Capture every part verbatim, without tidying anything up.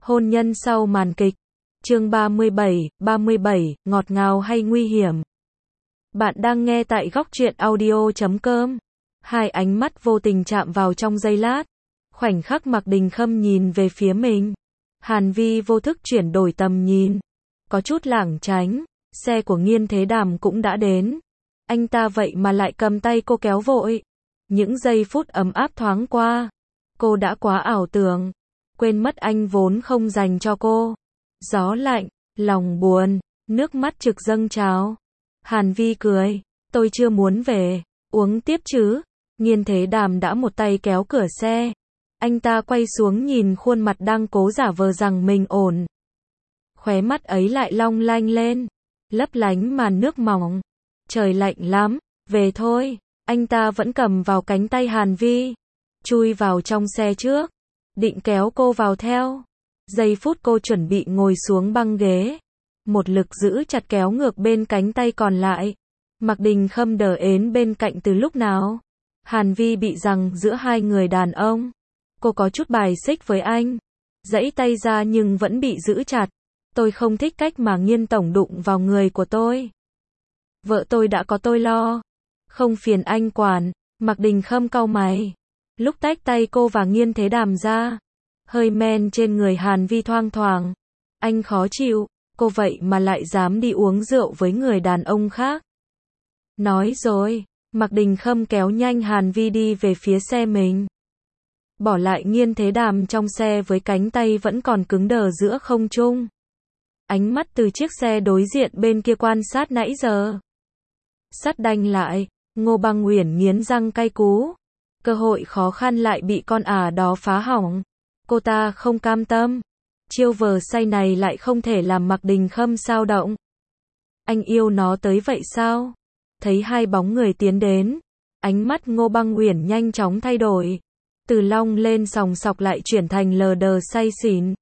Hôn nhân sau màn kịch. Chương ba mươi bảy, ba mươi bảy, ngọt ngào hay nguy hiểm. Bạn đang nghe tại góc truyện audio chấm com. Hai ánh mắt vô tình chạm vào trong giây lát. Khoảnh khắc Mạc Đình Khâm nhìn về phía mình. Hàn Vi vô thức chuyển đổi tầm nhìn. Có chút lảng tránh. Xe của Nghiên Thế Đàm cũng đã đến. Anh ta vậy mà lại cầm tay cô kéo vội. Những giây phút ấm áp thoáng qua. Cô đã quá ảo tưởng. Quên mất anh vốn không dành cho cô. Gió lạnh, lòng buồn, nước mắt trực dâng trào. Hàn Vi cười, tôi chưa muốn về, uống tiếp chứ. Nghiên Thế Đàm đã một tay kéo cửa xe. Anh ta quay xuống nhìn khuôn mặt đang cố giả vờ rằng mình ổn. Khóe mắt ấy lại long lanh lên, lấp lánh màn nước mỏng. Trời lạnh lắm, về thôi. Anh ta vẫn cầm vào cánh tay Hàn Vi, chui vào trong xe trước, định kéo cô vào theo. Giây phút cô chuẩn bị ngồi xuống băng ghế, một lực giữ chặt kéo ngược bên cánh tay còn lại. Mạc Đình Khâm đờ ến bên cạnh từ lúc nào. Hàn Vi bị giằng giữa hai người đàn ông. Cô có chút bài xích với anh, giãy tay ra nhưng vẫn bị giữ chặt. Tôi không thích cách mà Nghiên tổng đụng vào người của tôi. Vợ tôi đã có tôi lo, không phiền anh quản. Mạc Đình Khâm cau mày. Lúc tách tay cô và Nghiên Thế Đàm ra, hơi men trên người Hàn Vi thoang thoảng. Anh khó chịu, cô vậy mà lại dám đi uống rượu với người đàn ông khác. Nói rồi, Mạc Đình Khâm kéo nhanh Hàn Vi đi về phía xe mình. Bỏ lại Nghiên Thế Đàm trong xe với cánh tay vẫn còn cứng đờ giữa không trung. Ánh mắt từ chiếc xe đối diện bên kia quan sát nãy giờ. Sắt đanh lại, Ngô Băng Uyển nghiến răng cay cú. Cơ hội khó khăn lại bị con ả đó phá hỏng. Cô ta không cam tâm. Chiêu vờ say này lại không thể làm Mạc Đình Khâm xao động. Anh yêu nó tới vậy sao? Thấy hai bóng người tiến đến, ánh mắt Ngô Băng Uyển nhanh chóng thay đổi. Từ long lên sòng sọc lại chuyển thành lờ đờ say xỉn.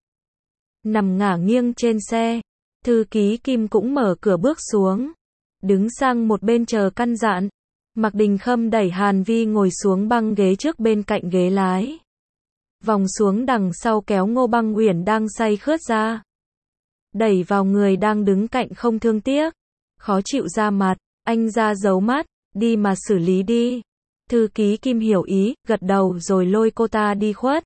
Nằm ngả nghiêng trên xe, thư ký Kim cũng mở cửa bước xuống, đứng sang một bên chờ căn dặn. Mạc Đình Khâm đẩy Hàn Vi ngồi xuống băng ghế trước bên cạnh ghế lái. Vòng xuống đằng sau kéo Ngô Băng Uyển đang say khướt ra. Đẩy vào người đang đứng cạnh không thương tiếc. Khó chịu ra mặt, anh ra giấu mắt, đi mà xử lý đi. Thư ký Kim hiểu ý, gật đầu rồi lôi cô ta đi khuất.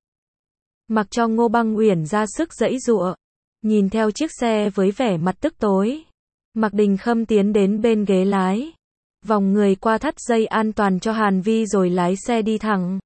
Mặc cho Ngô Băng Uyển ra sức giãy giụa. Nhìn theo chiếc xe với vẻ mặt tức tối. Mạc Đình Khâm tiến đến bên ghế lái. Vòng người qua thắt dây an toàn cho Hàn Vi rồi lái xe đi thẳng.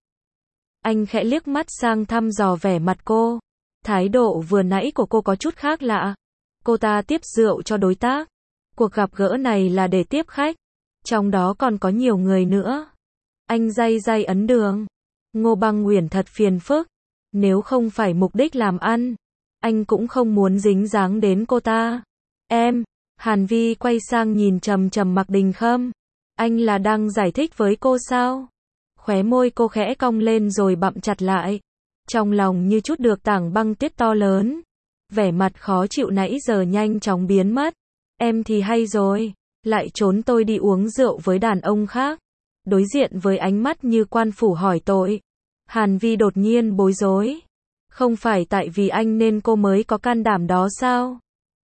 Anh khẽ liếc mắt sang thăm dò vẻ mặt cô. Thái độ vừa nãy của cô có chút khác lạ. Cô ta tiếp rượu cho đối tác. Cuộc gặp gỡ này là để tiếp khách. Trong đó còn có nhiều người nữa. Anh day day ấn đường. Ngô Băng Uyển thật phiền phức. Nếu không phải mục đích làm ăn, anh cũng không muốn dính dáng đến cô ta. Em, Hàn Vi quay sang nhìn trầm trầm Mạc Đình Khâm. Anh là đang giải thích với cô sao? Khóe môi cô khẽ cong lên rồi bặm chặt lại. Trong lòng như chút được tảng băng tuyết to lớn. Vẻ mặt khó chịu nãy giờ nhanh chóng biến mất. Em thì hay rồi, lại trốn tôi đi uống rượu với đàn ông khác. Đối diện với ánh mắt như quan phủ hỏi tội. Hàn Vi đột nhiên bối rối. Không phải tại vì anh nên cô mới có can đảm đó sao?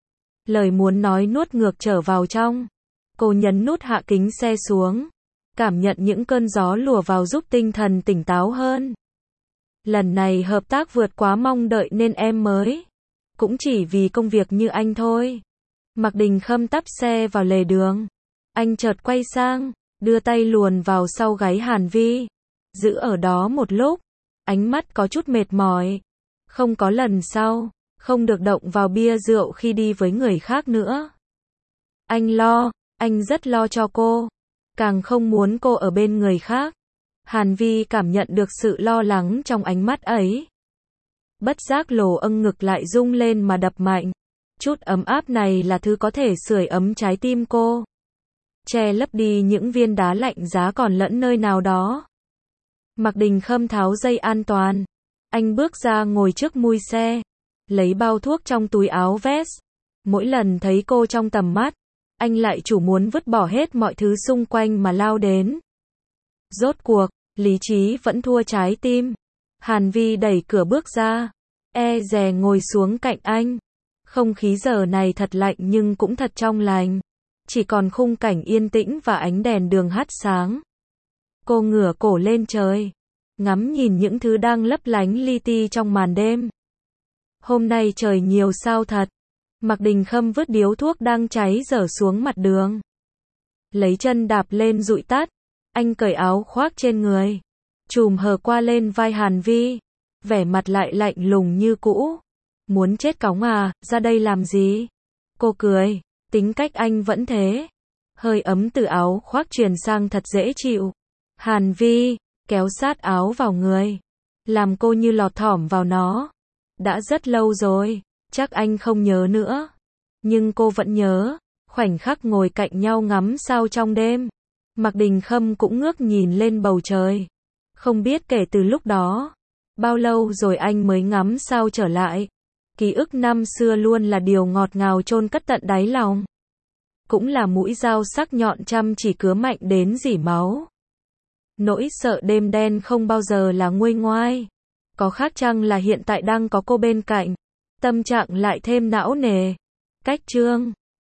Lời muốn nói nuốt ngược trở vào trong. Cô nhấn nút hạ kính xe xuống. Cảm nhận những cơn gió lùa vào giúp tinh thần tỉnh táo hơn. Lần này hợp tác vượt quá mong đợi nên em mới. Cũng chỉ vì công việc như anh thôi. Mạc Đình Khâm tắp xe vào lề đường. Anh chợt quay sang, đưa tay luồn vào sau gáy Hàn Vi. Giữ ở đó một lúc. Ánh mắt có chút mệt mỏi. Không có lần sau, không được động vào bia rượu khi đi với người khác nữa. Anh lo, anh rất lo cho cô. Càng không muốn cô ở bên người khác. Hàn Vi cảm nhận được sự lo lắng trong ánh mắt ấy. Bất giác lồ âng ngực lại rung lên mà đập mạnh. Chút ấm áp này là thứ có thể sưởi ấm trái tim cô. Che lấp đi những viên đá lạnh giá còn lẫn nơi nào đó. Mạc Đình Khâm tháo dây an toàn. Anh bước ra ngồi trước mui xe. Lấy bao thuốc trong túi áo vest. Mỗi lần thấy cô trong tầm mắt, anh lại chủ muốn vứt bỏ hết mọi thứ xung quanh mà lao đến. Rốt cuộc, lý trí vẫn thua trái tim. Hàn Vi đẩy cửa bước ra. e dè ngồi xuống cạnh anh. Không khí giờ này thật lạnh nhưng cũng thật trong lành. Chỉ còn khung cảnh yên tĩnh và ánh đèn đường hắt sáng. Cô ngửa cổ lên trời, ngắm nhìn những thứ đang lấp lánh li ti trong màn đêm. Hôm nay trời nhiều sao thật. Mạc Đình Khâm vứt điếu thuốc đang cháy dở xuống mặt đường. Lấy chân đạp lên dụi tắt. Anh cởi áo khoác trên người, chùm hờ qua lên vai Hàn Vi, vẻ mặt lại lạnh lùng như cũ. Muốn chết cóng à, ra đây làm gì? Cô cười, tính cách anh vẫn thế. Hơi ấm từ áo khoác truyền sang thật dễ chịu. Hàn Vi kéo sát áo vào người, làm cô như lọt thỏm vào nó. Đã rất lâu rồi, chắc anh không nhớ nữa. Nhưng cô vẫn nhớ, khoảnh khắc ngồi cạnh nhau ngắm sao trong đêm. Mạc Đình Khâm cũng ngước nhìn lên bầu trời. Không biết kể từ lúc đó, bao lâu rồi anh mới ngắm sao trở lại. Ký ức năm xưa luôn là điều ngọt ngào chôn cất tận đáy lòng. Cũng là mũi dao sắc nhọn chăm chỉ cứa mạnh đến rỉ máu. Nỗi sợ đêm đen không bao giờ là nguôi ngoai. Có khác chăng là hiện tại đang có cô bên cạnh, tâm trạng lại thêm não nề. Cách chương